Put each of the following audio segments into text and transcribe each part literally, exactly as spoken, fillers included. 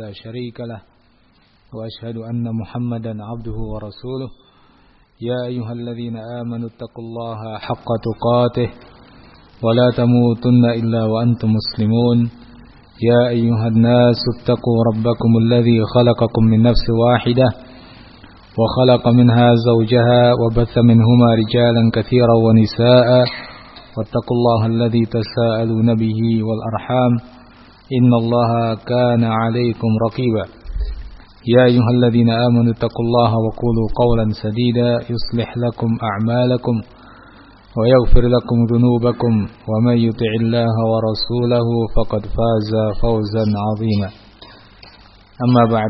لا شريك له وأشهد أن محمدا عبده ورسوله يا أيها الذين آمنوا اتقوا الله حق تقاته ولا تموتن إلا وأنتم مسلمون يا أيها الناس اتقوا ربكم الذي خلقكم من نفس واحدة وخلق منها زوجها وبث منهما رجالا كثيرا ونساء واتقوا الله الذي تساءلون به والأرحام إن الله كان عليكم رقيبا يا أيها الذين آمنوا اتقوا الله وقولوا قولا سديدا يصلح لكم أعمالكم ويغفر لكم ذنوبكم ومن يطع الله ورسوله فقد فاز فوزا عظيما أما بعد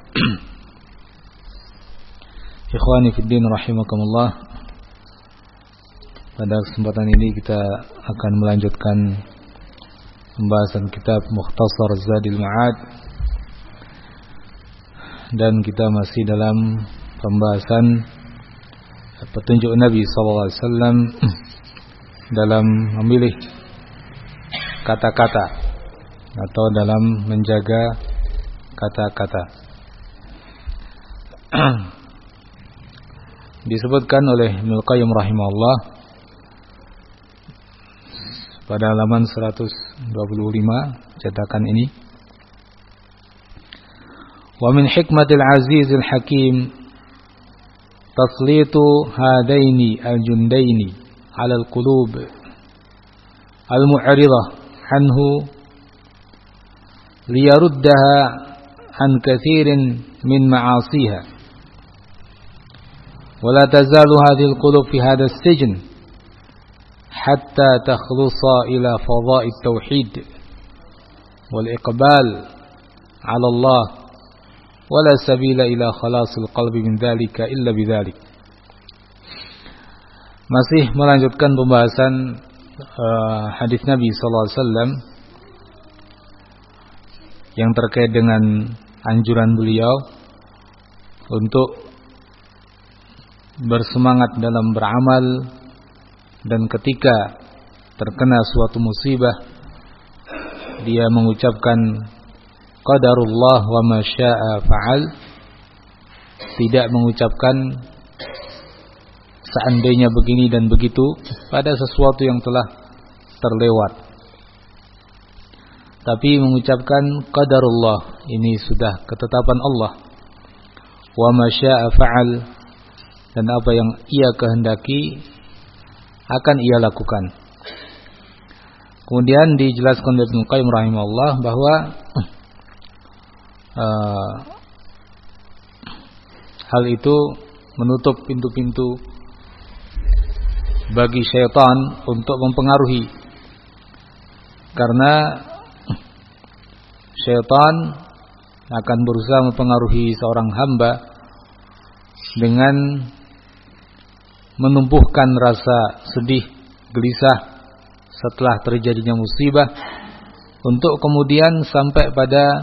Ikhwani fiddin rahimakumullah. Pada kesempatan ini kita akan melanjutkan pembahasan kitab Mukhtasar Zadil Ma'ad, dan kita masih dalam pembahasan petunjuk Nabi sallallahu alaihi wasallam dalam memilih kata-kata atau dalam menjaga kata-kata. Disebutkan oleh Ibnu Qayyim rahimahullah pada halaman seratus dua puluh lima cetakan ini, wa min hikmatil azizil hakim taslitu hadaini al-jundaini ala al-qulub al-mu'ridah anhu liyaruddaha an kathirin min ma'asiha ولا تزال هذه القلوب في هذا السجن حتى تخلص إلى فضاء التوحيد والإقبال على الله ولا سبيل إلى خلاص القلب من ذلك إلا بذلك. Masih melanjutkan pembahasan uh, hadis Nabi sallallahu alaihi wasallam yang terkait dengan anjuran beliau untuk bersemangat dalam beramal, dan ketika terkena suatu musibah dia mengucapkan qadarullah wa ma syaa fa'al, tidak mengucapkan seandainya begini dan begitu pada sesuatu yang telah terlewat, tapi mengucapkan qadarullah, ini sudah ketetapan Allah, wa ma syaa fa'al, dan apa yang ia kehendaki akan ia lakukan. Kemudian dijelaskan oleh Ibnu Qayyim rahimahullah bahwa uh, hal itu menutup pintu-pintu bagi syaitan untuk mempengaruhi, karena syaitan akan berusaha mempengaruhi seorang hamba dengan menumbuhkan rasa sedih, gelisah setelah terjadinya musibah, untuk kemudian sampai pada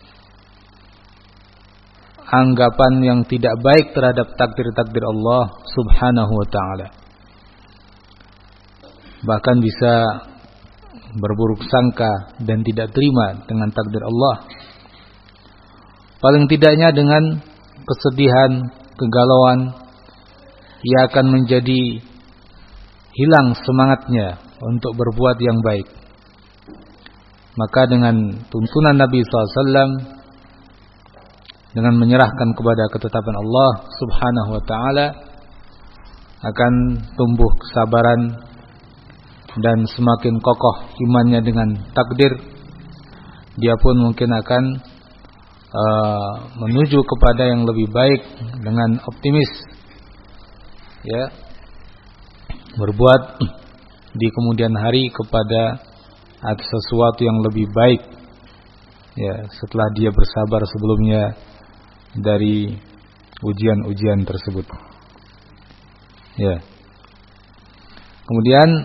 anggapan yang tidak baik terhadap takdir-takdir Allah subhanahu wa ta'ala. Bahkan bisa berburuk sangka dan tidak terima dengan takdir Allah. Paling tidaknya dengan kesedihan, kegalauan, ia akan menjadi hilang semangatnya untuk berbuat yang baik. Maka dengan tuntunan Nabi sallallahu alaihi wasallam, dengan menyerahkan kepada ketetapan Allah subhanahu wa ta'ala, akan tumbuh kesabaran dan semakin kokoh imannya dengan takdir. Dia pun mungkin akan uh, menuju kepada yang lebih baik dengan optimis, ya, berbuat di kemudian hari kepada atas sesuatu yang lebih baik, ya, setelah dia bersabar sebelumnya dari ujian-ujian tersebut, ya. Kemudian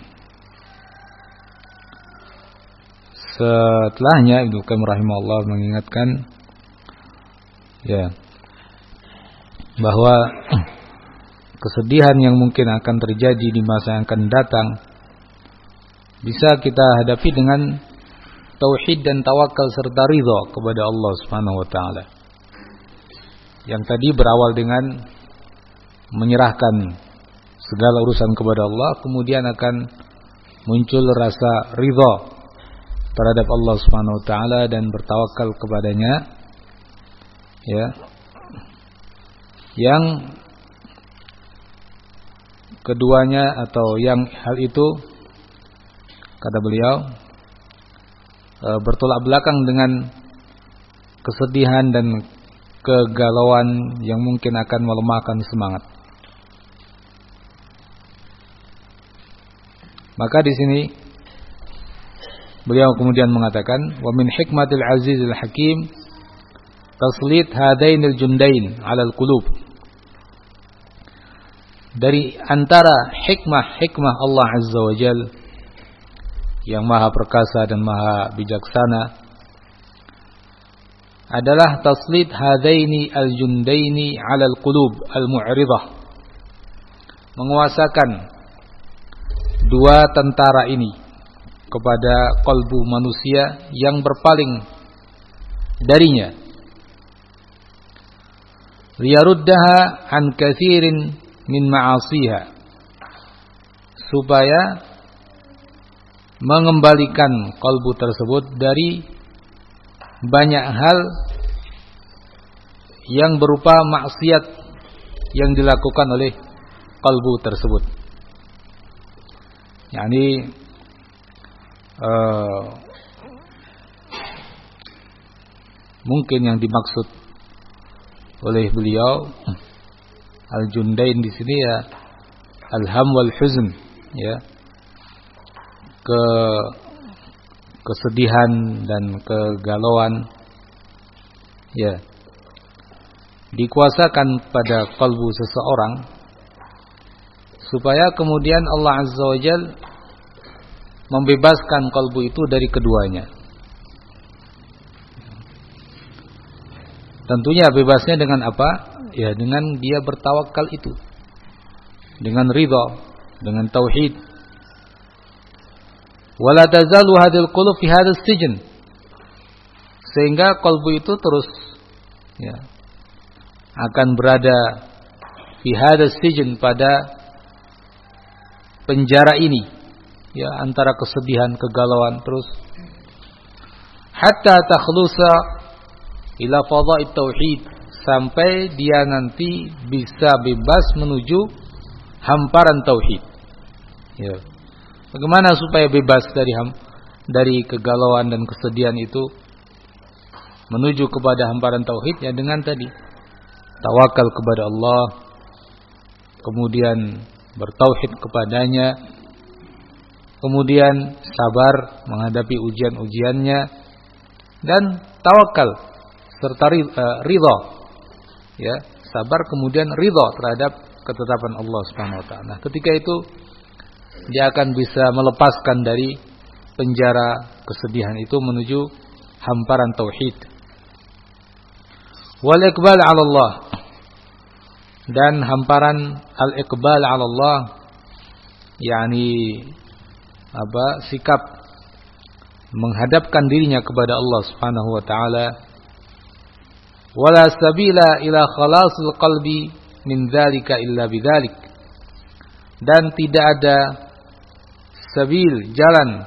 setelahnya Ibnu Qayyim rahimahullah mengingatkan, ya, bahwa kesedihan yang mungkin akan terjadi di masa yang akan datang bisa kita hadapi dengan tauhid dan tawakal serta ridha kepada Allah Subhanahu wa taala. Yang tadi berawal dengan menyerahkan segala urusan kepada Allah, kemudian akan muncul rasa ridha terhadap Allah Subhanahu wa taala dan bertawakal kepadanya, ya. Yang keduanya atau yang hal itu, kata beliau, e, bertolak belakang dengan kesedihan dan kegalauan yang mungkin akan melemahkan semangat. Maka di sini beliau kemudian mengatakan, wa min hikmatil azizil hakim taslit hadainil jundain 'alal qulub. Dari antara hikmah-hikmah Allah Azza wa Jal yang maha perkasa dan maha bijaksana adalah taslit hadaini al-jundaini 'alal qulub al-mu'ridah, menguasakan dua tentara ini kepada kalbu manusia yang berpaling darinya, liyaruddaha an katsirin min ma'asiha, supaya mengembalikan kalbu tersebut dari banyak hal yang berupa maksiat yang dilakukan oleh kalbu tersebut. Yani uh, mungkin yang dimaksud oleh beliau al-jundain di sini ya al-ham wal huzn, ya, ke kesedihan dan kegalauan, ya, dikuasakan pada kalbu seseorang supaya kemudian Allah Azza wa Jal membebaskan kalbu itu dari keduanya. Tentunya bebasnya dengan apa? Ya, dengan dia bertawakal itu, dengan ridha, dengan tauhid. Wala tazalu hadhil qulub fi hadzal sijn, sehingga kalbu itu terus, ya, akan berada fi hadzal sijn, pada penjara ini, ya, antara kesedihan, kegalauan, terus hatta takhlusa ila fadha'it tauhid, sampai dia nanti bisa bebas menuju hamparan tauhid. Ya. Bagaimana supaya bebas dari ham, dari kegalauan dan kesedihan itu menuju kepada hamparan tauhid? Ya, dengan tadi tawakal kepada Allah, kemudian bertauhid kepadanya, kemudian sabar menghadapi ujian-ujiannya, dan tawakal serta ridha, ya, sabar kemudian ridha terhadap ketetapan Allah Subhanahu wa taala. Nah, ketika itu dia akan bisa melepaskan dari penjara kesedihan itu menuju hamparan tauhid. Wal iqbal 'ala Allah, dan hamparan al-iqbal 'ala Allah, yakni apa? Sikap menghadapkan dirinya kepada Allah Subhanahu wa taala. Wala sabila ila khalasil qalbi min dzalika illa bidzalik, dan tidak ada sabil, jalan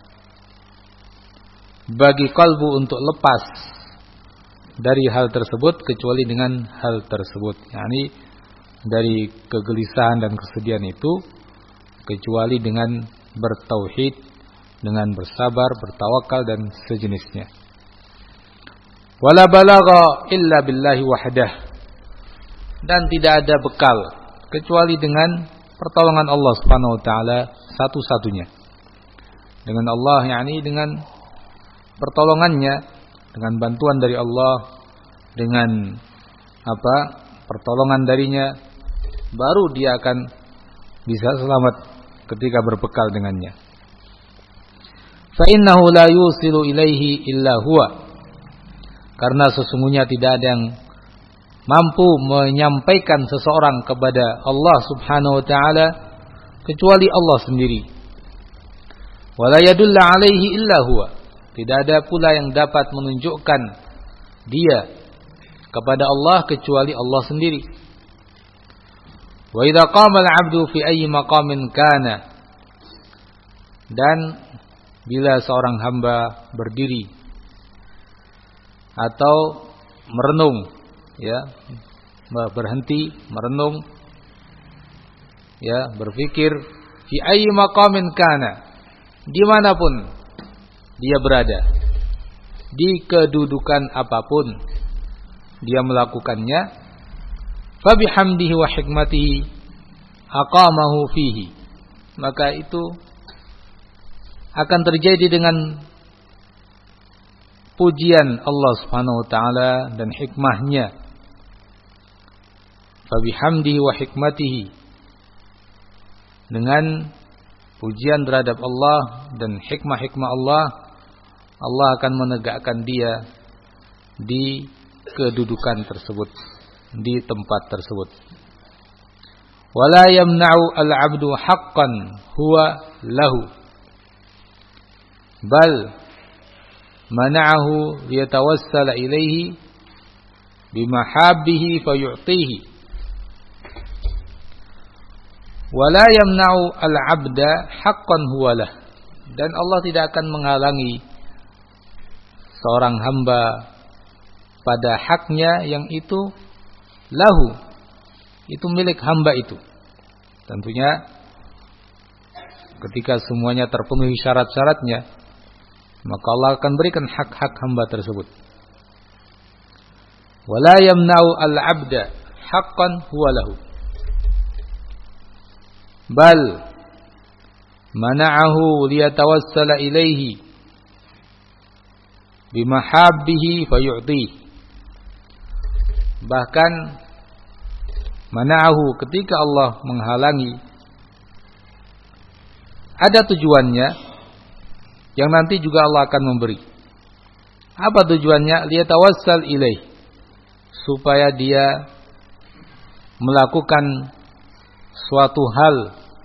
bagi kalbu untuk lepas dari hal tersebut kecuali dengan hal tersebut, yakni dari kegelisahan dan kesedihan itu, kecuali dengan bertauhid, dengan bersabar, bertawakal dan sejenisnya. Wala balagha illa billahi wahdah, dan tidak ada bekal kecuali dengan pertolongan Allah Subhanahu wa taala satu-satunya. Dengan Allah, yakni dengan pertolongannya, dengan bantuan dari Allah, dengan apa? Pertolongan darinya, baru dia akan bisa selamat ketika berbekal dengannya. Fa innahu la yusilu ilaihi illa huwa, karena sesungguhnya tidak ada yang mampu menyampaikan seseorang kepada Allah Subhanahu wa taala kecuali Allah sendiri. Wala yadulla alaihi illa huwa, Tidak ada pula yang dapat menunjukkan dia kepada Allah kecuali Allah sendiri. Wa idza qama al-'abdu fi ayyi maqamin kana, dan bila seorang hamba berdiri atau merenung, ya, berhenti merenung, ya, berpikir, fi ayyi maqamin kana, dimanapun dia berada, di kedudukan apapun dia melakukannya, fa bihamdihi wa hikmatihi aqamahu fihi, maka itu akan terjadi dengan pujian Allah Subhanahu wa taala dan hikmahnya. Fa bihamdihi wa hikmatihi, dengan pujian terhadap Allah dan hikmah-hikmah Allah, Allah akan menegakkan dia di kedudukan tersebut, di tempat tersebut. Wala yamna'u al-'abdu haqqan huwa lahu, bal mana'ahu liyatawassala ilaihi bimahabbihi fayu'tihi. Wala yamna'u al-'abda haqqan huwa lah, dan Allah tidak akan menghalangi seorang hamba pada haknya yang itu lahu, itu milik hamba itu. Tentunya ketika semuanya terpenuhi syarat-syaratnya, maka Allah akan berikan hak-hak hamba tersebut. Wala yamna'u al-'abda haqqan huwa lahu, bal mana'ahu liyatawassala ilaihi bimahabbihi fayu'tihi. Bahkan mana'ahu, ketika Allah menghalangi, ada tujuannya yang nanti juga Allah akan memberi. Apa tujuannya? Liyatawassal ilaih, supaya dia melakukan suatu hal,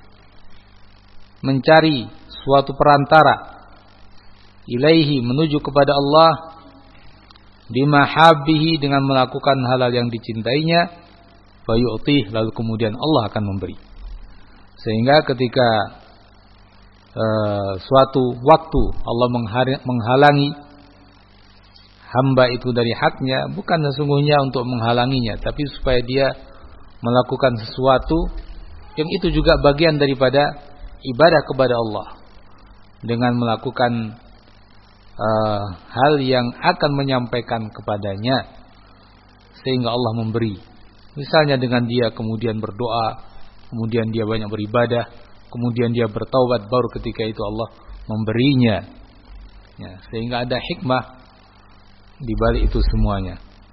mencari suatu perantara, ilaihi, menuju kepada Allah, bimahabbihi, dengan melakukan hal-hal yang dicintainya, fayu'tih, lalu kemudian Allah akan memberi. Sehingga ketika uh, suatu waktu Allah menghalangi hamba itu dari haknya, bukan sesungguhnya untuk menghalanginya, tapi supaya dia melakukan sesuatu yang itu juga bagian daripada ibadah kepada Allah, dengan melakukan uh, hal yang akan menyampaikan kepadanya sehingga Allah memberi. Misalnya dengan dia kemudian berdoa, kemudian dia banyak beribadah, kemudian dia bertaubat, baru ketika itu Allah memberinya, ya, sehingga ada hikmah di balik itu semuanya.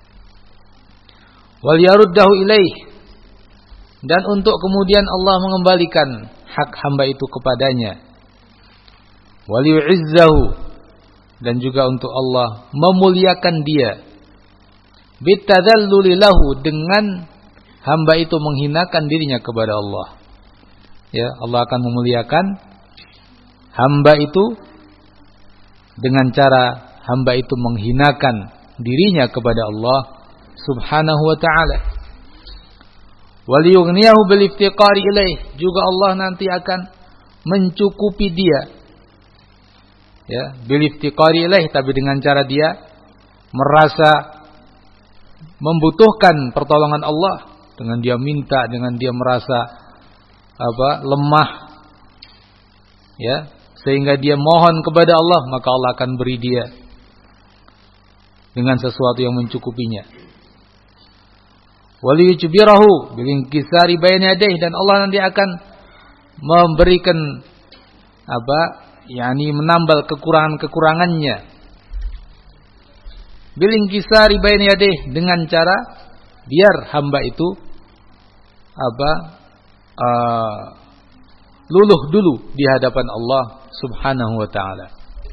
Wal yaruddahu ilaih, dan untuk kemudian Allah mengembalikan hak hamba itu kepadanya. Wal yu'izzahu, dan juga untuk Allah memuliakan dia, bitadzalluli lahu, dengan hamba itu menghinakan dirinya kepada Allah. Ya, Allah akan memuliakan hamba itu dengan cara hamba itu menghinakan dirinya kepada Allah Subhanahu wa ta'ala. Waliyughniyahu bil iftiqari ilaih, juga Allah nanti akan mencukupi dia, ya, bil iftiqari ilaih, tapi dengan cara dia merasa membutuhkan pertolongan Allah, dengan dia minta, dengan dia merasa apa lemah, ya, sehingga dia mohon kepada Allah, maka Allah akan beri dia dengan sesuatu yang mencukupinya. Waliyujbirahu bilinkisari baina yadayhi, dan Allah nanti akan memberikan apa, yakni menambal kekurangan-kekurangannya, bilinkisari baina yadayhi, dengan cara biar hamba itu apa uh, luluh dulu di hadapan Allah Subhanahu wa ta'ala.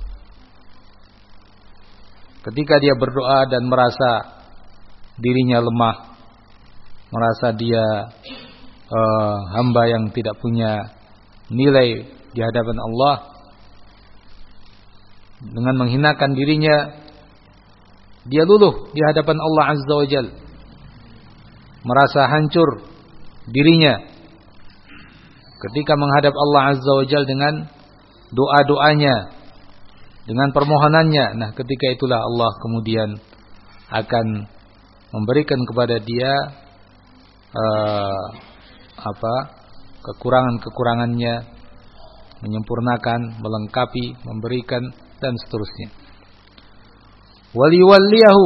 Ketika dia berdoa dan merasa dirinya lemah, merasa dia uh, hamba yang tidak punya nilai di hadapan Allah, dengan menghinakan dirinya, dia luluh di hadapan Allah Azza wa Jalla, merasa hancur dirinya ketika menghadap Allah Azza wa Jalla dengan doa-doanya, dengan permohonannya. Nah, ketika itulah Allah kemudian akan memberikan kepada dia uh, apa kekurangan-kekurangannya, menyempurnakan, melengkapi, memberikan, dan seterusnya. Waliwalliyahu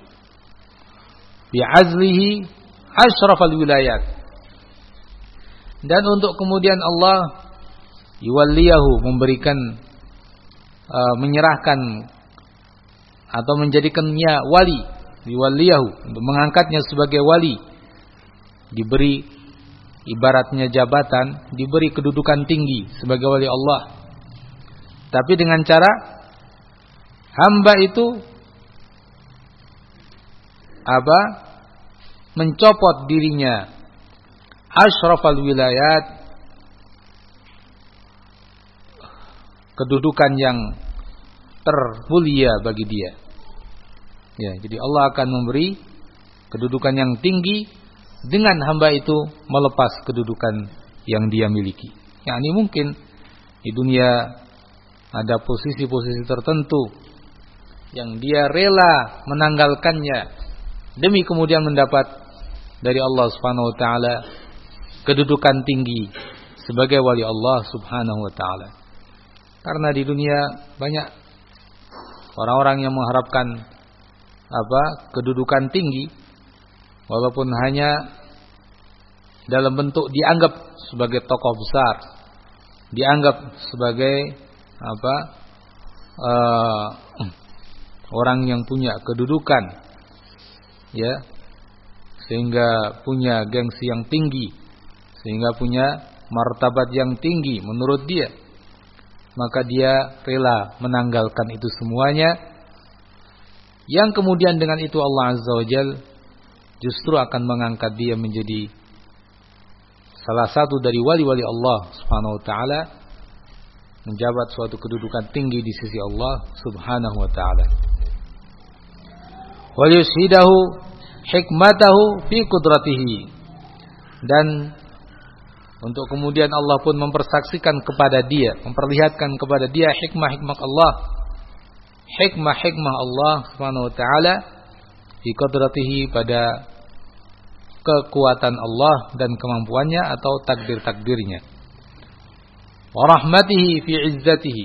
bi'azlihi asyrafal wilayat. Dan untuk kemudian Allah yuwalliyahu, memberikan uh, menyerahkan atau menjadikannya wali, yuwalliyahu, untuk mengangkatnya sebagai wali, diberi ibaratnya jabatan, diberi kedudukan tinggi sebagai wali Allah. Tapi dengan cara hamba itu apa? Mencopot dirinya asyrafal wilayat, kedudukan yang termulia bagi dia. Ya, jadi Allah akan memberi kedudukan yang tinggi dengan hamba itu melepas kedudukan yang dia miliki. Yani mungkin di dunia ada posisi-posisi tertentu yang dia rela menanggalkannya demi kemudian mendapat dari Allah Subhanahu wa taala kedudukan tinggi sebagai wali Allah Subhanahu wa taala. Karena di dunia banyak orang-orang yang mengharapkan apa? Kedudukan tinggi, walaupun hanya dalam bentuk dianggap sebagai tokoh besar, dianggap sebagai apa? Uh, orang yang punya kedudukan, ya, sehingga punya gengsi yang tinggi, sehingga punya martabat yang tinggi menurut dia, maka dia rela menanggalkan itu semuanya, yang kemudian dengan itu Allah Azza wa Jalla justru akan mengangkat dia menjadi salah satu dari wali-wali Allah Subhanahu wa taala, menjabat suatu kedudukan tinggi di sisi Allah Subhanahu wa taala. Wa yushidahu hikmatahu fi qudratihi, dan untuk kemudian Allah pun mempersaksikan kepada dia, memperlihatkan kepada dia hikmah-hikmah Allah, hikmah-hikmah Allah Subhanahu wa taala fi qudratihi, pada kekuatan Allah dan kemampuannya atau takdir-takdirnya. Wa rahmatihi fi izzatihi,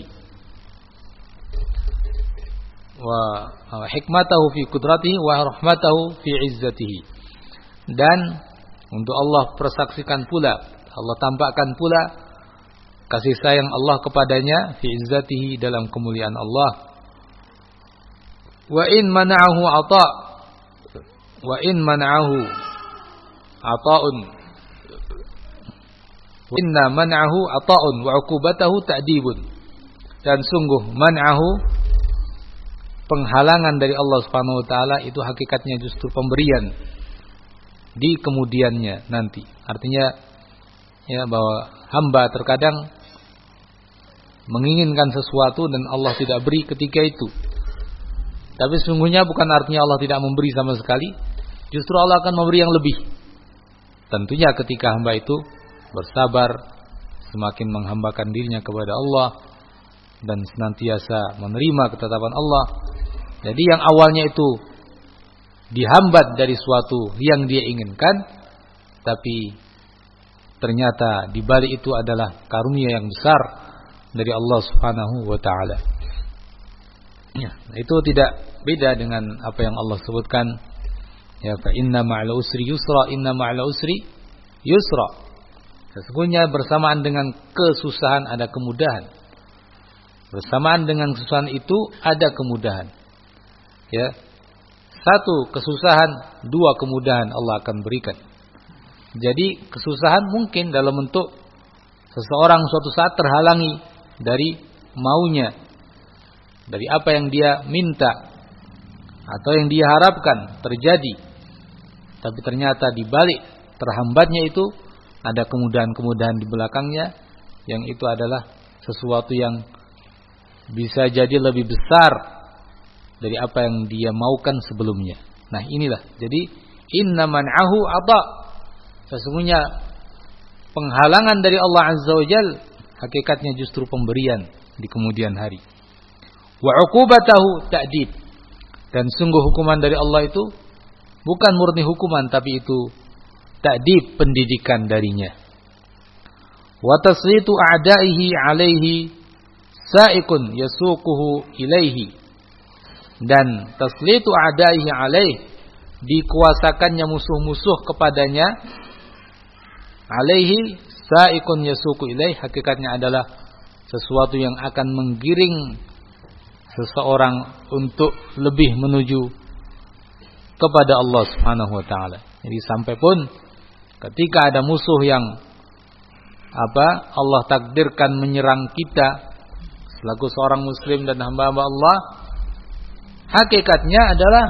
wa hikmatahu fi qudratihi wa rahmatahu fi izzatihi. Dan untuk Allah persaksikan pula, Allah tampakkan pula kasih sayang Allah kepadanya fi izzatihi, dalam kemuliaan Allah. Wa in mana'ahu ata, wa in mana'ahu ata'un, inna man'ahu ata'un wa 'uqubatahu ta'dibun. Dan sungguh man'ahu, penghalangan dari Allah Subhanahu wa taala itu hakikatnya justru pemberian di kemudiannya nanti. Artinya ya, bahwa hamba terkadang menginginkan sesuatu dan Allah tidak beri ketika itu. Tapi sesungguhnya bukan artinya Allah tidak memberi sama sekali, justru Allah akan memberi yang lebih. Tentunya ketika hamba itu bersabar, semakin menghambakan dirinya kepada Allah dan senantiasa menerima ketetapan Allah. Jadi yang awalnya itu dihambat dari suatu yang dia inginkan, tapi ternyata di balik itu adalah karunia yang besar dari Allah Subhanahu wa taala. Ya, itu tidak beda dengan apa yang Allah sebutkan, ya, fa inna ma'al usri yusra, inna ma'al usri yusra. Sesungguhnya bersamaan dengan kesusahan ada kemudahan. Bersamaan dengan kesusahan itu ada kemudahan. Ya. Satu kesusahan, dua kemudahan Allah akan berikan. Jadi kesusahan mungkin dalam bentuk seseorang suatu saat terhalangi dari maunya, dari apa yang dia minta atau yang dia harapkan terjadi. Tapi ternyata di balik terhambatnya itu ada kemudahan-kemudahan di belakangnya, yang itu adalah sesuatu yang bisa jadi lebih besar dari apa yang dia maukan sebelumnya. Nah, inilah. Jadi inna man'ahu ata. Sesungguhnya penghalangan dari Allah Azza wa Jalla hakikatnya justru pemberian di kemudian hari. Wa 'uqubatahu ta'dib. Dan sungguh hukuman dari Allah itu bukan murni hukuman, tapi itu ta'dib, pendidikan darinya. Wa taslitu a'da'ihi 'alaihi sa'iqun yasuquhu ilaihi. Dan taslitu a'da'ihi 'alaihi, dikuasakannya musuh-musuh kepadanya, alaihi sa'iqun yasuqu ilaihi, hakikatnya adalah sesuatu yang akan menggiring seseorang untuk lebih menuju kepada Allah Subhanahu wa taala. Jadi sampai pun ketika ada musuh yang apa Allah takdirkan menyerang kita selaku seorang muslim dan hamba-hamba Allah, hakikatnya adalah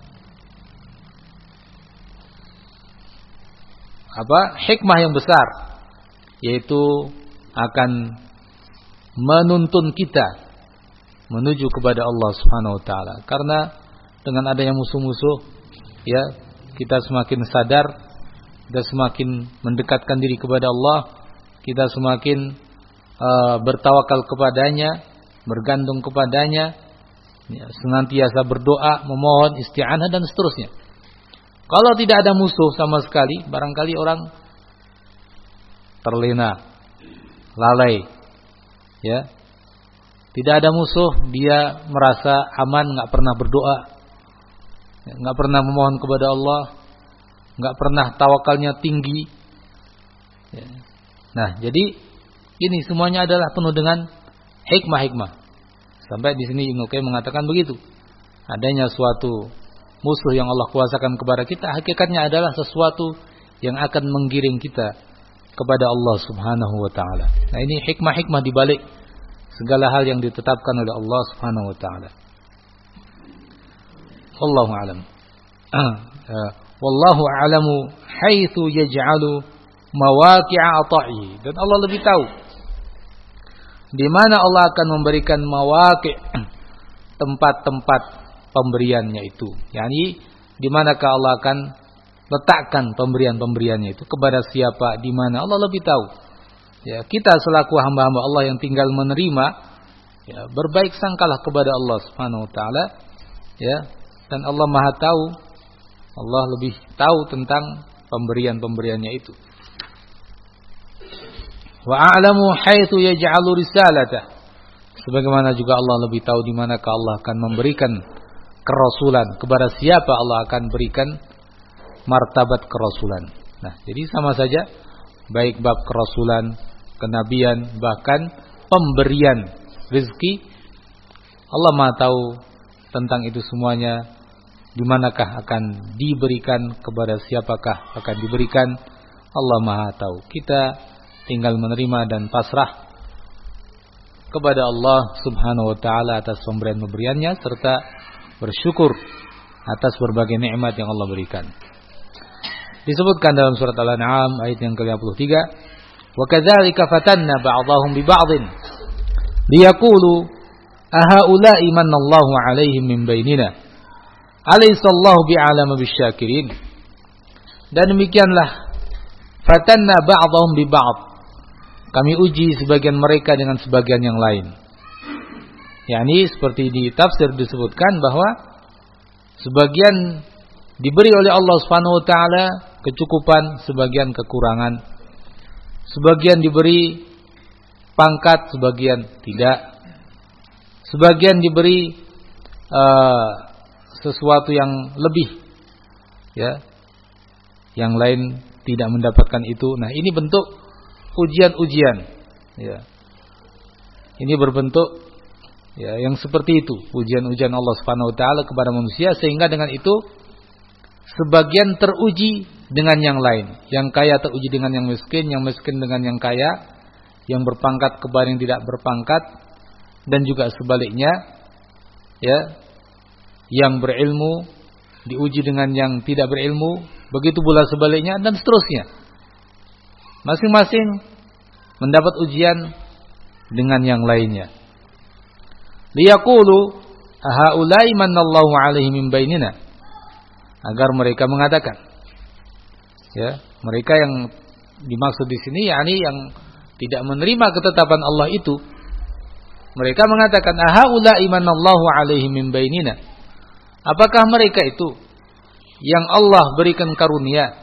apa? Hikmah yang besar, yaitu akan menuntun kita menuju kepada Allah Subhanahu wa taala. Karena dengan adanya musuh-musuh, ya, kita semakin sadar, kita semakin mendekatkan diri kepada Allah, kita semakin uh, bertawakal kepadanya, bergantung kepadanya, ya, senantiasa berdoa, memohon isti'anah dan seterusnya. Kalau tidak ada musuh sama sekali, barangkali orang terlena, lalai, ya. Tidak ada musuh, dia merasa aman, nggak pernah berdoa, nggak pernah memohon kepada Allah, nggak pernah tawakalnya tinggi. Ya. Nah, jadi ini semuanya adalah penuh dengan hikmah-hikmah. Sampai di sini Ibnu Qayyim mengatakan begitu. Adanya suatu musuh yang Allah kuasakan kepada kita, hakikatnya adalah sesuatu yang akan menggiring kita kepada Allah Subhanahu wa taala. Nah, ini hikmah-hikmah di balik segala hal yang ditetapkan oleh Allah Subhanahu wa taala. Wallahu a'lam. Wallahu a'lamu haitsu yaj'alu mawaqi'a ata'i. Dan Allah lebih tahu di mana Allah akan memberikan mawaqi', tempat-tempat pemberiannya itu. Yani di manakah Allah akan letakkan pemberian-pemberiannya itu, kepada siapa, di mana, Allah lebih tahu. Ya, kita selaku hamba-hamba Allah yang tinggal menerima, ya, berbaik sangkalah kepada Allah Subhanahu wa taala, ya, dan Allah Maha tahu. Allah lebih tahu tentang pemberian-pemberiannya itu. Wa a'lamu haitsu yaj'alu risalatah. Sebagaimana juga Allah lebih tahu di manakah Allah akan memberikan kerasulan, kepada siapa Allah akan berikan martabat kerasulan. Nah, jadi sama saja, baik bab kerasulan, kenabian, bahkan pemberian rezeki, Allah Maha tahu tentang itu semuanya. Di manakah akan diberikan, kepada siapakah akan diberikan, Allah Maha tahu. Kita tinggal menerima dan pasrah kepada Allah Subhanahu wa taala atas pemberian-pemberiannya, serta bersyukur atas berbagai nikmat yang Allah berikan. Disebutkan dalam surat Al-An'am ayat yang ke lima puluh tiga, "Wa kadzalika fatanna ba'dahum bi ba'dhin liyaqulu ahaula'i manallahu 'alaihim min bainina alaysallahu bi'alama bisyakirin." Dan demikianlah, fatanna ba'dahum bi ba'd, kami uji sebagian mereka dengan sebagian yang lain. yakni seperti di tafsir disebutkan bahwa sebagian diberi oleh Allah Subhanahu wa taala kecukupan, sebagian kekurangan. Sebagian diberi pangkat, sebagian tidak. Sebagian diberi uh, sesuatu yang lebih, ya. Yang lain tidak mendapatkan itu. Nah, ini bentuk ujian-ujian, ya. Ini berbentuk, ya, yang seperti itu, ujian-ujian Allah Subhanahu wa taala kepada manusia, sehingga dengan itu sebagian teruji dengan yang lain. Yang kaya teruji dengan yang miskin, yang miskin dengan yang kaya, yang berpangkat kepada yang tidak berpangkat, dan juga sebaliknya, ya. Yang berilmu diuji dengan yang tidak berilmu, begitu pula sebaliknya, dan seterusnya. Masing-masing mendapat ujian dengan yang lainnya. liyaqulu haula'i manallahu 'alaihim min bainina, agar mereka mengatakan, ya, mereka yang dimaksud di sini yakni yang tidak menerima ketetapan Allah itu, mereka mengatakan haula'i manallahu 'alaihim min bainina, apakah mereka itu yang Allah berikan karunia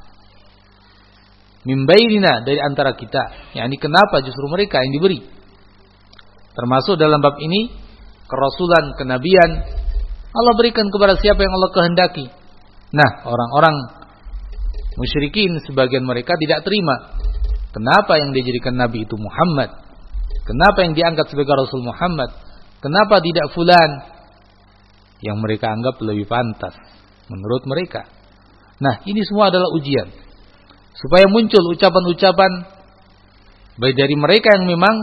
min bainina, dari antara kita, yakni kenapa justru mereka yang diberi. Termasuk dalam bab ini kerasulan, kenabian Allah berikan kepada siapa yang Allah kehendaki. Nah, orang-orang musyrikin sebagian mereka tidak terima, kenapa yang dijadikan nabi itu Muhammad, kenapa yang diangkat sebagai Rasul Muhammad, kenapa tidak fulan, yang mereka anggap lebih pantas menurut mereka. Nah, ini semua adalah ujian, supaya muncul ucapan-ucapan baik dari mereka yang memang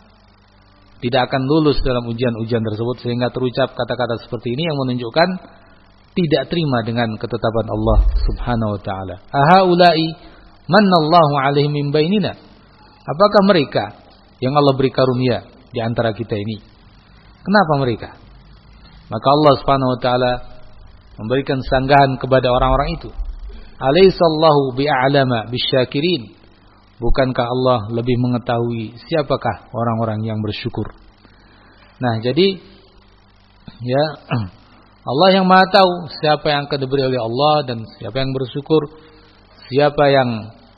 tidak akan lulus dalam ujian-ujian tersebut, sehingga terucap kata-kata seperti ini yang menunjukkan tidak terima dengan ketetapan Allah Subhanahu wa taala. Ahaula'i manallahu 'alaihim min bainina, apakah mereka yang Allah beri karunia di antara kita ini? Kenapa mereka? Maka Allah Subhanahu wa taala memberikan sanggahan kepada orang-orang itu. Alaihissallahu bi'a'lama bisyakirin, bukankah Allah lebih mengetahui siapakah orang-orang yang bersyukur? Nah, jadi ya, Allah yang Maha tahu siapa yang akan diberi oleh Allah dan siapa yang bersyukur, siapa yang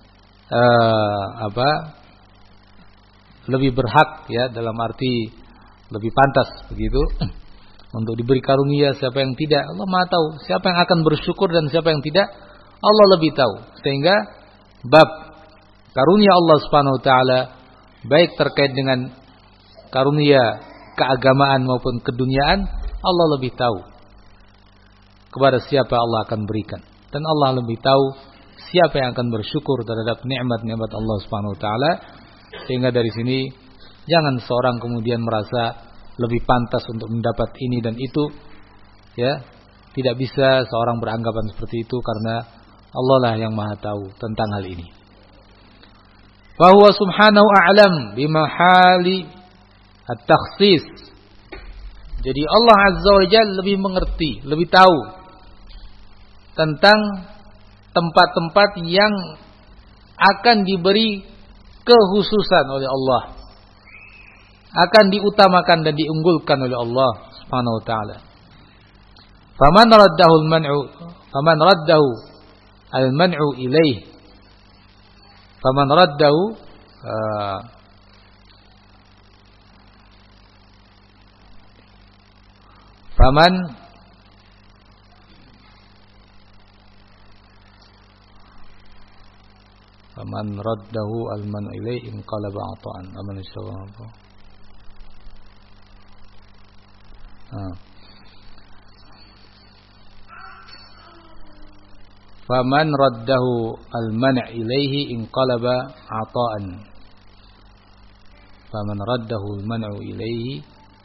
uh, apa lebih berhak, ya, dalam arti lebih pantas begitu untuk diberi karunia, siapa yang tidak. Allah Maha tahu siapa yang akan bersyukur dan siapa yang tidak, Allah lebih tahu. Sehingga bab karunia Allah Subhanahu wa taala, baik terkait dengan karunia keagamaan maupun keduniaan, Allah lebih tahu kepada siapa Allah akan berikan, dan Allah lebih tahu siapa yang akan bersyukur terhadap nikmat-nikmat Allah Subhanahu wa taala. Sehingga dari sini jangan seorang kemudian merasa lebih pantas untuk mendapat ini dan itu, ya. Tidak bisa seorang beranggapan seperti itu, karena Allah lah yang Maha tahu tentang hal ini. Fa huwa subhanahu a'lam bimahali at-takhsis. Jadi Allah Azza wa Jalla lebih mengerti, lebih tahu tentang tempat-tempat yang akan diberi kekhususan oleh Allah, akan diutamakan dan diunggulkan oleh Allah Subhanahu wa taala. Faman raddahu al-man'u, faman raddahu al-man'u ilaih, faman raddahu uh, faman faman raddahu al-man'u ilaih in qalaba ata'an aman istawaba. Ah. Faman raddahu al-man' ilaihi inqalaba ata'an. Faman raddahu al-man'u ilaihi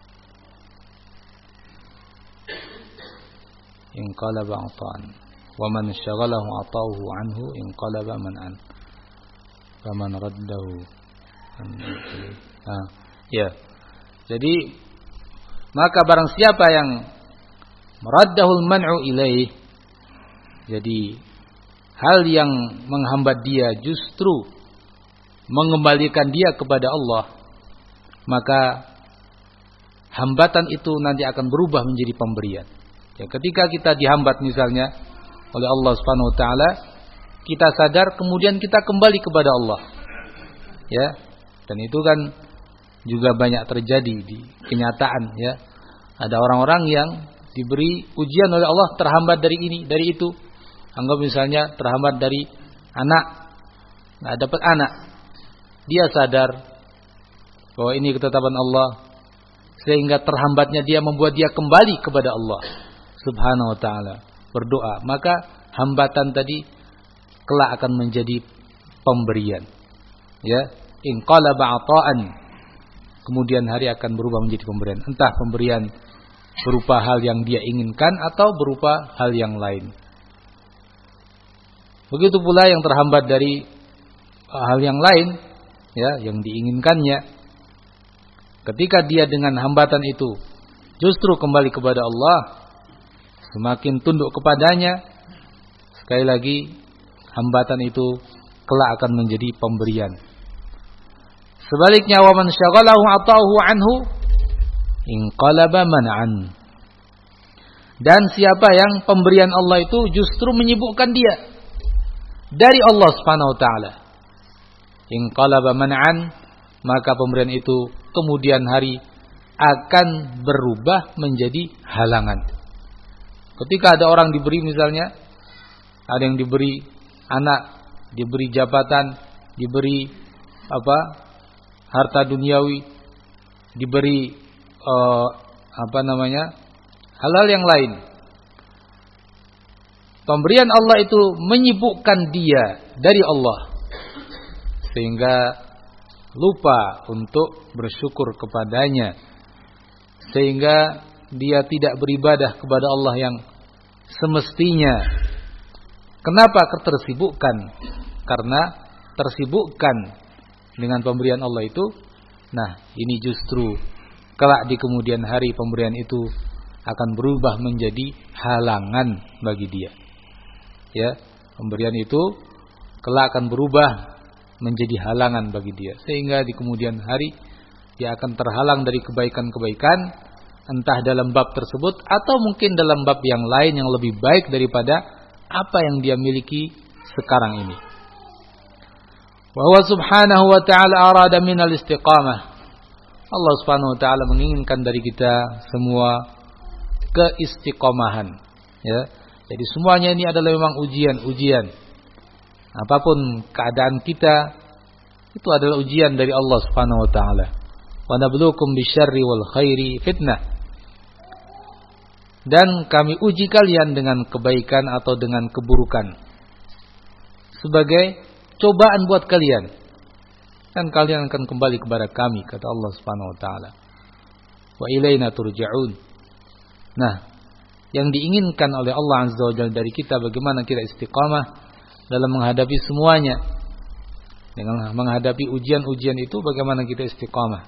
inqalaba ata'an. Wa man syaghalahu ata'uhu anhu inqalaba man'an. Faman raddahu. Ah, ya. Jadi maka barang siapa yang raddahu al-man'u ilaihi, jadi hal yang menghambat dia justru mengembalikan dia kepada Allah, maka hambatan itu nanti akan berubah menjadi pemberian. Ya, ketika kita dihambat misalnya oleh Allah Subhanahu wa taala, kita sadar kemudian kita kembali kepada Allah. Ya. Dan itu kan juga banyak terjadi di kenyataan, ya. Ada orang-orang yang diberi ujian oleh Allah, terhambat dari ini, dari itu. Anggap misalnya terhambat dari anak, nggak dapat anak, dia sadar bahwa ini ketetapan Allah, sehingga terhambatnya dia membuat dia kembali kepada Allah Subhanahu wa taala, berdoa. Maka hambatan tadi kelak akan menjadi pemberian. Ya, in qalaba ata'an, kemudian hari akan berubah menjadi pemberian. Entah pemberian berupa hal yang dia inginkan atau berupa hal yang lain. Begitu pula yang terhambat dari hal yang lain, ya, yang diinginkannya. Ketika dia dengan hambatan itu justru kembali kepada Allah, semakin tunduk kepadanya, sekali lagi hambatan itu kelak akan menjadi pemberian. Sebaliknya, wa man syaghalahu ata'uhu anhu inqalaba man'an. Dan siapa yang pemberian Allah itu justru menyibukkan dia dari Allah Subhanahu wa taala, inqalaba man'an, maka pemberian itu kemudian hari akan berubah menjadi halangan. Ketika ada orang diberi, misalnya ada yang diberi anak, diberi jabatan, diberi apa? harta duniawi, diberi uh, apa namanya? hal-hal yang lain. Pemberian Allah itu menyibukkan dia dari Allah, sehingga lupa untuk bersyukur kepadanya, sehingga dia tidak beribadah kepada Allah yang semestinya. Kenapa tersibukkan? Karena tersibukkan dengan pemberian Allah itu. Nah, ini justru kelak di kemudian hari pemberian itu akan berubah menjadi halangan bagi dia. Ya, pemberian itu kelak akan berubah menjadi halangan bagi dia, sehingga di kemudian hari dia akan terhalang dari kebaikan-kebaikan, entah dalam bab tersebut atau mungkin dalam bab yang lain yang lebih baik daripada apa yang dia miliki sekarang ini. Wa huwa subhanahu wa ta'ala arada minal istiqamah. Allah Subhanahu wa ta'ala menginginkan dari kita semua keistiqomahan, ya. Jadi semuanya ini adalah memang ujian-ujian. Apapun keadaan kita, itu adalah ujian dari Allah Subhanahu wa taala. Wa nabluukum bisyarri wal khairi fitnah. Dan kami uji kalian dengan kebaikan atau dengan keburukan sebagai cobaan buat kalian. Dan kalian akan kembali kepada kami, kata Allah Subhanahu wa taala. Wa ilaina turja'un. Nah, yang diinginkan oleh Allah Azza wa Jalla dari kita, bagaimana kita istiqamah dalam menghadapi semuanya. Dengan menghadapi ujian-ujian itu, bagaimana kita istiqamah.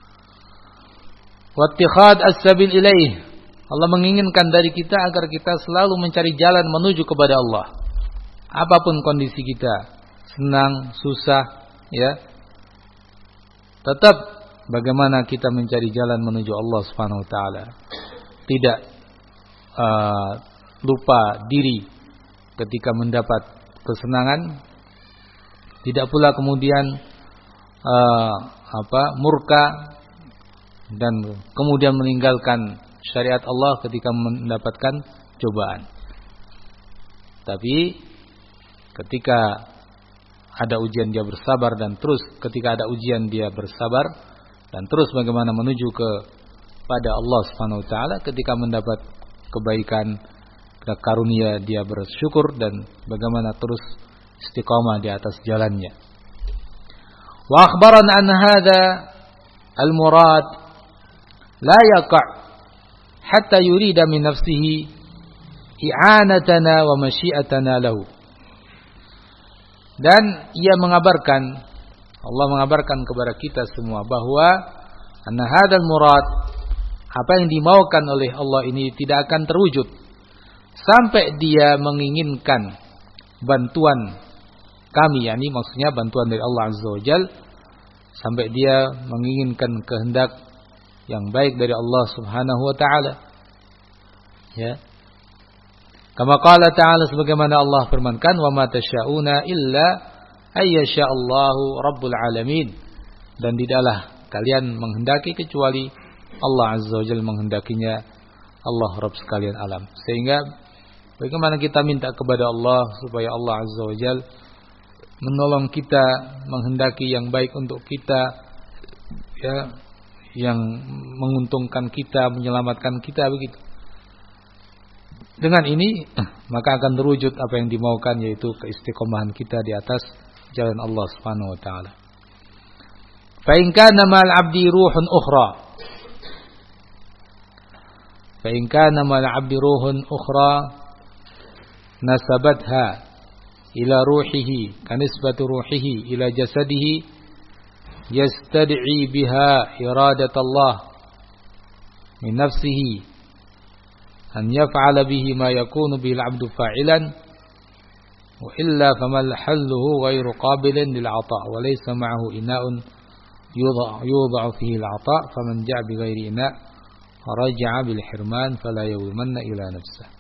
Wattikhad as-sabil ilaih. Allah menginginkan dari kita agar kita selalu mencari jalan menuju kepada Allah. Apapun kondisi kita, senang, susah, ya, tetap bagaimana kita mencari jalan menuju Allah Subhanahu wa taala. Tidak uh, lupa diri ketika mendapat kesenangan, tidak pula kemudian uh, apa murka dan kemudian meninggalkan syariat Allah ketika mendapatkan cobaan. Tapi ketika ada ujian dia bersabar, dan terus ketika ada ujian dia bersabar dan terus bagaimana menuju ke pada Allah Subhanahu wa taala. Ketika mendapat kebaikan, karunia, dia bersyukur, dan bagaimana terus istiqamah di atas jalannya. Wa akhbarana an hadza al-murad la yaqa' hatta yurida min nafsihi i'anatana wa masyiatana lahu. Dan ia mengabarkan, Allah mengabarkan kepada kita semua bahwa anna hadzal murad, apa yang dimaukan oleh Allah ini tidak akan terwujud sampai dia menginginkan bantuan kami, yakni maksudnya bantuan dari Allah Azza wa Jalla, sampai dia menginginkan kehendak yang baik dari Allah Subhanahu wa taala. Ya. Kama qala ta'ala, sebagaimana Allah firmankan, wa ma tasyauna illa ayyasha Allahu rabbul alamin. Dan tidaklah kalian menghendaki kecuali Allah Azza wa Jalla menghendakinya, Allah Rabb sekalian alam. Sehingga bagaimana kita minta kepada Allah supaya Allah Azza wa Jalla menolong kita, menghendaki yang baik untuk kita, ya, yang menguntungkan kita, menyelamatkan kita, begitu. Dengan ini maka akan terwujud apa yang dimaukan, yaitu keistiqomahan kita di atas jalan Allah Subhanahu wa taala. Fa in kana ma'al 'abdi ruhun ukhra, fa in kana ma'al 'abdi ruhun ukhra nasabatha ila ruhihi kanisbatu ruhihi ila jasadihi yastad'i biha iradat Allah min nafsihi an yaf'ala bihi ma yakunu bil 'abdu fa'ilan wa illa famal halluhu ghairu qabilin lil 'ata' wa laysa ma'ahu ina'un yudha' yudha'u fihi al 'ata' faman ja'a bi ghairi ina' raja'a bil hirman fala yawmanna ila nafsihi.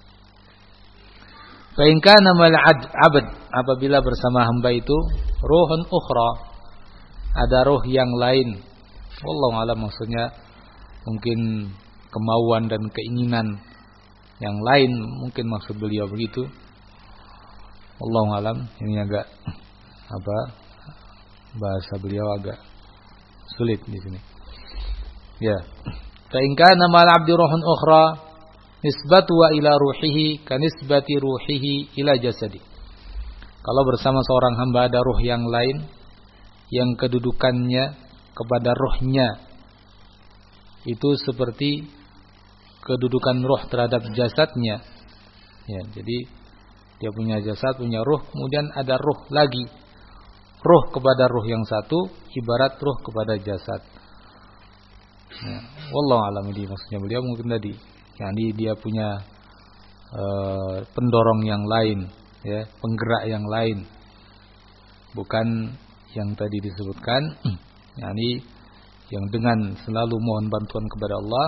Fa in kana mal 'abd, apabila bersama hamba itu ruhun ukhra, ada ruh yang lain, wallahu alam, maksudnya mungkin kemauan dan keinginan yang lain, mungkin maksud beliau begitu. Wallahu alam, ini agak apa bahasa beliau agak sulit di sini. Ya. Fa in kana mal 'abdi ruhun ukhra nisbatu wa ila ruhihi kanisbati ruhihi ila jasadi. Kalau bersama seorang hamba ada ruh yang lain yang kedudukannya kepada ruhnya itu seperti kedudukan ruh terhadap jasadnya. Ya, jadi dia punya jasad, punya ruh, kemudian ada ruh lagi. Ruh kepada ruh yang satu ibarat ruh kepada jasad. Ya, wallahu alam, ini maksudnya beliau mungkin tadi. Yani dia punya uh, pendorong yang lain, ya, penggerak yang lain. Bukan yang tadi disebutkan, yani yang dengan selalu mohon bantuan kepada Allah.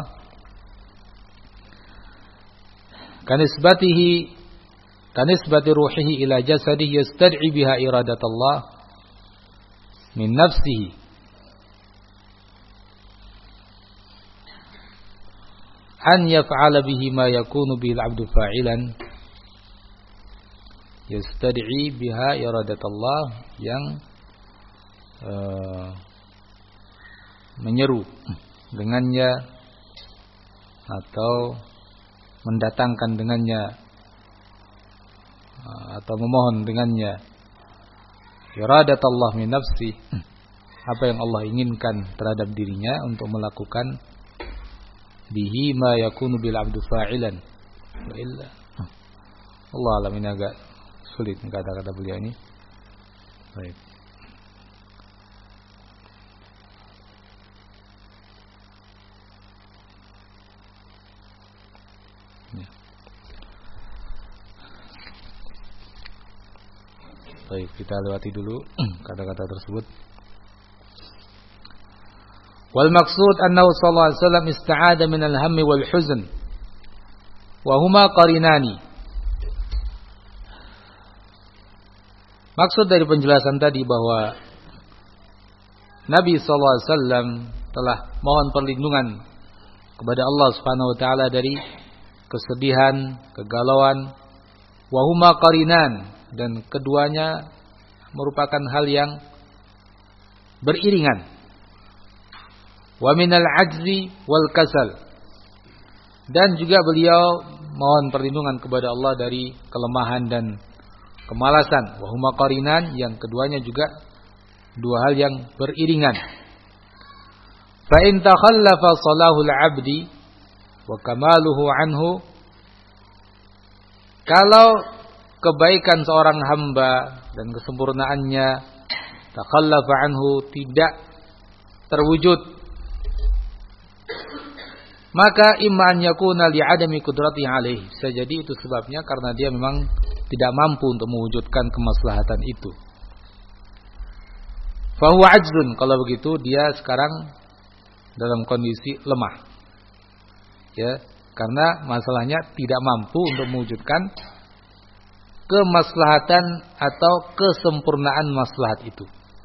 Kanisbatihi kanisbati ruhihi ila jasadihi yastad'i biha iradatullah min nafsihi an yaf'ala bihi ma yakunu bil 'abdu fa'ilan, yastad'i biha iradatullah, yang uh, menyeru dengannya atau mendatangkan dengannya atau memohon dengannya iradatullah min nafsi, apa yang Allah inginkan terhadap dirinya untuk melakukan bihi ma yakunu bil 'abdu fa'ilan wa illa. Allah alam, ini agak sulit kata-kata beliau ini. Baik. Ya. Baik, kita lewati dulu kata-kata tersebut. Wal maqsud annahu sallallahu alaihi wasallam ista'ada min al-hammi wal huzn wa huma qarinani. Maksud dari penjelasan tadi bahwa Nabi sallallahu alaihi wasallam telah mohon perlindungan kepada Allah Subhanahu wa taala dari kesedihan, kegalauan, wa huma qarinan, dan keduanya merupakan hal yang beriringan. Wa minal ajzi wal kasal, dan juga beliau mohon perlindungan kepada Allah dari kelemahan dan kemalasan. Wa huma qarinan, yang keduanya juga dua hal yang beriringan. Fa in takhallafa salahul 'abdi wa kamaluhu anhu, kalau kebaikan seorang hamba dan kesempurnaannya takhallafa anhu tidak terwujud, maka imma an yakuna li'adami qudrati alaih, bisa jadi itu sebabnya karena dia memang tidak mampu untuk mewujudkan kemaslahatan itu. Fa huwa ajzun, kalau begitu dia sekarang dalam kondisi lemah. Ya, karena masalahnya tidak mampu untuk mewujudkan kemaslahatan atau kesempurnaan maslahat itu.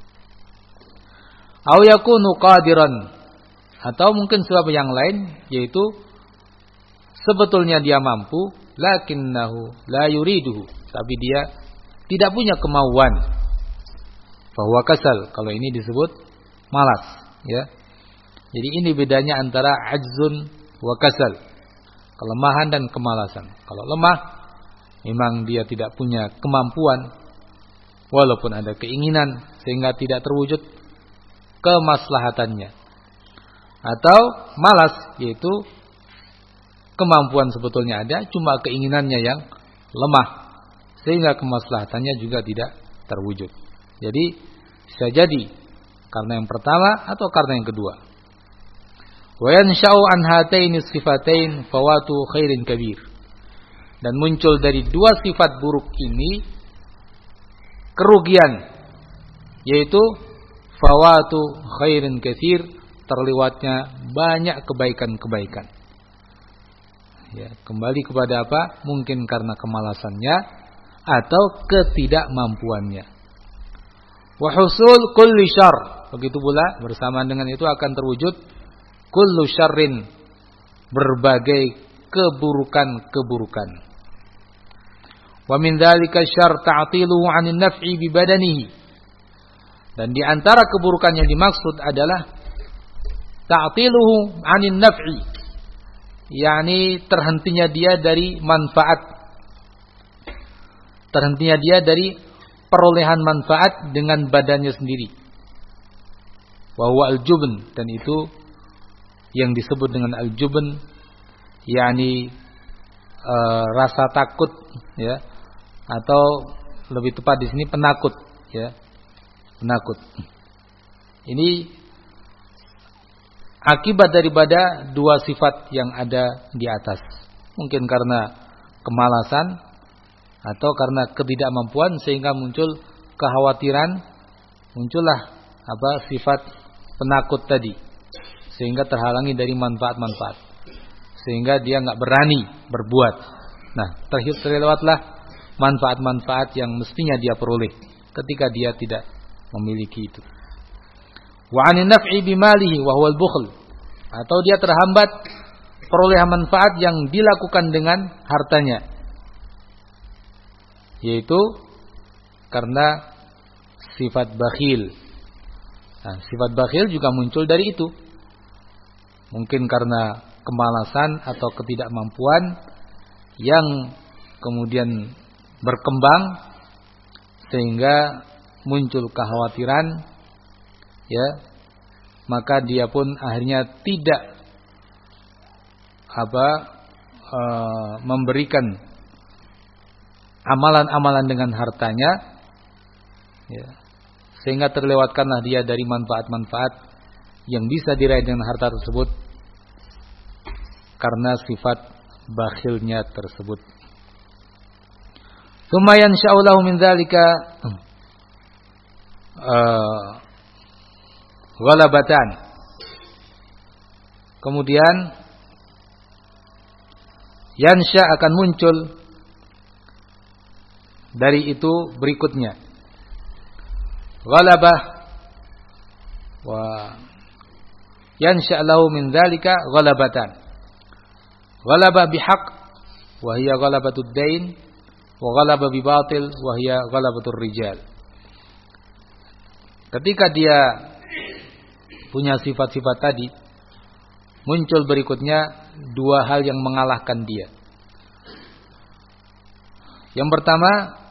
Au yakunu qadiran, atau mungkin sebab yang lain, yaitu sebetulnya dia mampu, lakinnahu la yuriduhu, tapi dia tidak punya kemauan. Bahwa kasal, kalau ini disebut malas, ya. Jadi ini bedanya antara ajzun wa kasal, kelemahan dan kemalasan. Kalau lemah, memang dia tidak punya kemampuan, walaupun ada keinginan, sehingga tidak terwujud kemaslahatannya. Atau malas, yaitu kemampuan sebetulnya ada, cuma keinginannya yang lemah, sehingga kemaslahatannya juga tidak terwujud. Jadi bisa jadi karena yang pertama atau karena yang kedua. Wa yansha'u an hataini sifatain fawatu khairin kabir. Dan muncul dari dua sifat buruk ini kerugian, yaitu fawatu khairin katsir, terlewatnya banyak kebaikan-kebaikan. Ya, kembali kepada apa? Mungkin karena kemalasannya atau ketidakmampuannya. Wa husul kulli syarr, begitu pula bersamaan dengan itu akan terwujud kullu syarrin, berbagai keburukan-keburukan. Wa min dzalika syarr ta'tiluhu 'anil naf'i bi badanihi. Dan di antara keburukan yang dimaksud adalah ta'tiluhu 'anil naf'i, yakni terhentinya dia dari manfaat. Terhentinya dia dari perolehan manfaat dengan badannya sendiri. Wa huwa al-jubn, dan itu yang disebut dengan al-jubn, yakni e, rasa takut, ya, atau lebih tepat di sini penakut, ya, penakut. Ini akibat daripada dua sifat yang ada di atas. Mungkin karena kemalasan atau karena ketidakmampuan sehingga muncul kekhawatiran, muncullah apa sifat penakut tadi, sehingga terhalangi dari manfaat-manfaat, sehingga dia nggak berani berbuat. Nah, terlewatlah manfaat-manfaat yang mestinya dia peroleh ketika dia tidak memiliki itu. Wa 'anil naf'i bimalihi wa huwal bukhl, atau dia terhambat perolehan manfaat yang dilakukan dengan hartanya, yaitu karena sifat bakhil. Nah, sifat bakhil juga muncul dari itu. Mungkin karena kemalasan atau ketidakmampuan yang kemudian berkembang sehingga muncul kekhawatiran, ya, maka dia pun akhirnya tidak apa e, memberikan amalan-amalan dengan hartanya, ya, sehingga terlewatkanlah dia dari manfaat-manfaat yang bisa diraih dengan harta tersebut karena sifat bakhilnya tersebut. Tsumma yansha'u lahu min dzalika ghalabatan. Kemudian yansha akan muncul dari itu berikutnya ghalabah, wa yansha lahu min dzalika ghalabatan. Ghalaba bihaq wa hiya ghalabatud dain, wa ghalaba bi batil wa hiya ghalabatur rijal. Ketika dia punya sifat-sifat tadi, muncul berikutnya dua hal yang mengalahkan dia. Yang pertama,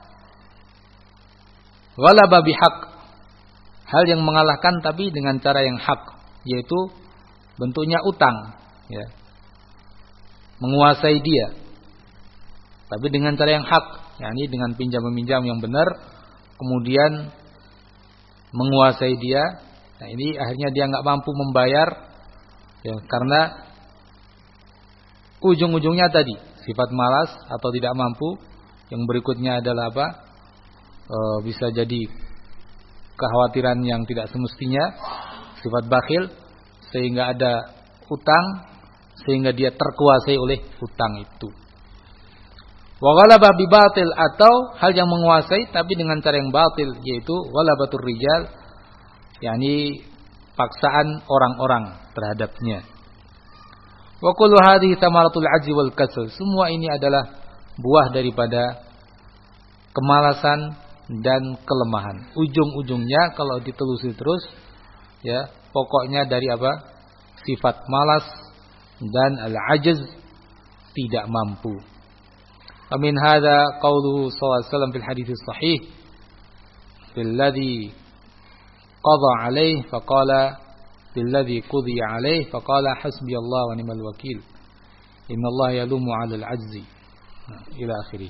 ghalaba bihaq, hal yang mengalahkan tapi dengan cara yang hak, yaitu bentuknya utang, ya, menguasai dia, tapi dengan cara yang hak, yakni dengan pinjam meminjam yang benar, kemudian menguasai dia. Nah, ini akhirnya dia nggak mampu membayar, ya, karena ujung-ujungnya tadi sifat malas atau tidak mampu. Yang berikutnya adalah apa? E, bisa jadi kekhawatiran yang tidak semestinya, sifat bakhil, sehingga ada utang, sehingga dia terkuasai oleh utang itu. Wa ghalaba bi batil, atau hal yang menguasai tapi dengan cara yang batil, yaitu ghalabatur rijal, yakni paksaan orang-orang terhadapnya. Wa kullu hadhihi thamaratul ajzi wal kasal. Semua ini adalah buah daripada kemalasan dan kelemahan. Ujung-ujungnya kalau ditelusuri terus, ya, pokoknya dari apa? Sifat malas dan al-ajz, tidak mampu. Amin hadza qauluhu sallallahu alaihi wasallam fil hadits sahih fil ladzi qada alaihi faqala fil ladzi qudiya alaihi faqala hasbiyallahu wa ni'mal wakil innallaha yalumu 'alal 'ajzi ila akhirih.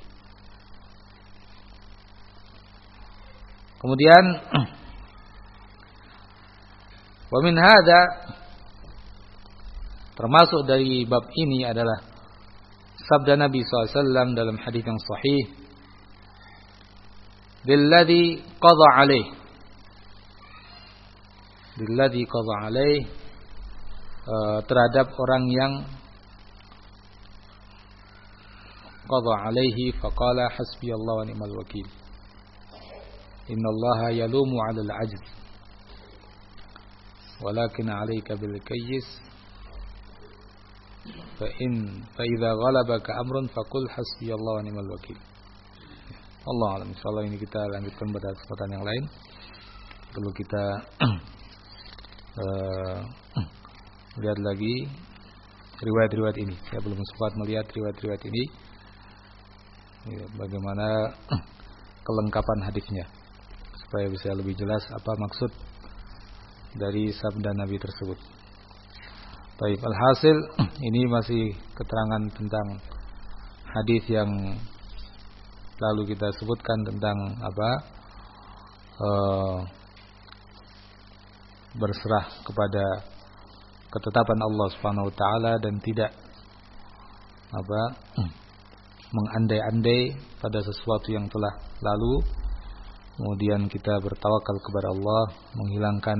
Kemudian wa min hadza Termasuk dari bab ini adalah sabda Nabi shallallahu alaihi wasallam dalam hadis yang sahih, "Billadzi qadha alaih." Billadzi qadha alaih, uh, terhadap orang yang qadha alaihi faqala hasbiyallahu wa ni'mal wakil. Innallaha yalumu 'alal 'ajz walakin 'alaika bil kayyis fa in fa idza ghalabaka amrun faqul hasbiyallahu wa ni'mal wakil. Allah alam. Insyaallah ini kita lanjutkan pada kesempatan yang lain. Perlu kita uh, lihat lagi riwayat-riwayat ini. Saya belum sempat melihat riwayat-riwayat ini. Ya, bagaimana kelengkapan hadisnya supaya bisa lebih jelas apa maksud dari sabda Nabi tersebut. Baik, alhasil ini masih keterangan tentang hadis yang lalu kita sebutkan tentang apa uh, berserah kepada ketetapan Allah Subhanahu wa taala dan tidak apa mengandai-andai pada sesuatu yang telah lalu. Kemudian kita bertawakal kepada Allah, menghilangkan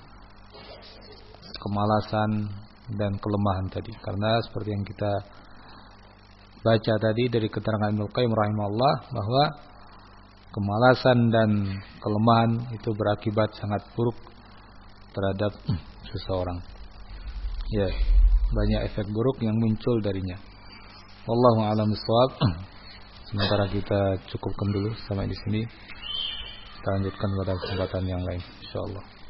kemalasan dan kelemahan tadi. Karena seperti yang kita baca tadi dari keterangan Ibnu Qayyim rahimahullah bahwa kemalasan dan kelemahan itu berakibat sangat buruk terhadap seseorang. Ya, banyak efek buruk yang muncul darinya. Wallahu a'lam bishawab. Sementara kita cukupkan dulu sampai di sini. Kita lanjutkan pada kesempatan yang lain insyaallah.